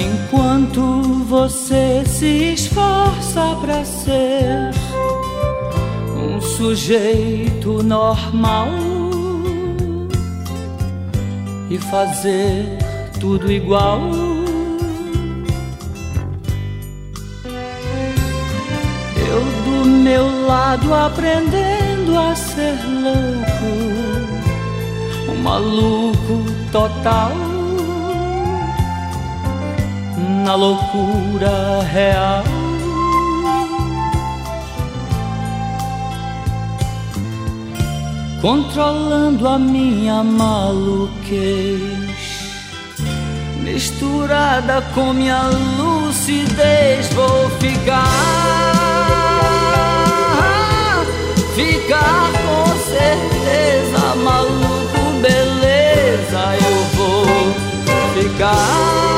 Enquanto você se esforça pra ser um sujeito normal e fazer tudo igual, eu do meu lado aprendendo a ser louco, um maluco total, na loucura real. Controlando a minha maluquez, misturada com minha lucidez, vou ficar com certeza maluco, beleza, eu vou ficar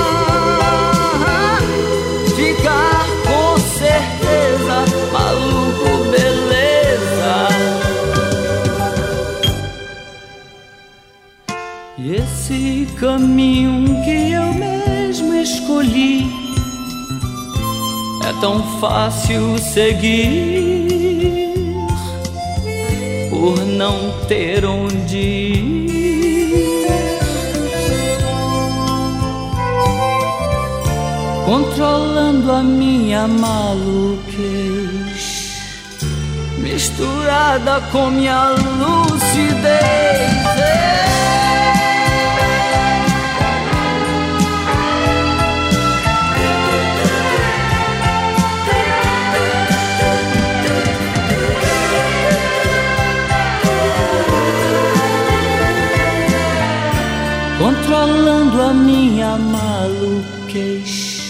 com certeza maluco, beleza. E esse caminho que eu mesmo escolhi é tão fácil seguir, por não ter onde ir. Controlando a minha maluquez, misturada com minha lucidez. Controlando a minha maluquez,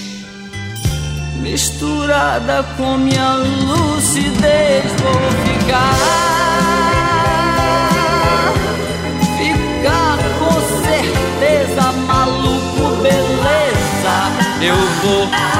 misturada com minha lucidez, vou ficar com certeza maluco, beleza, eu vou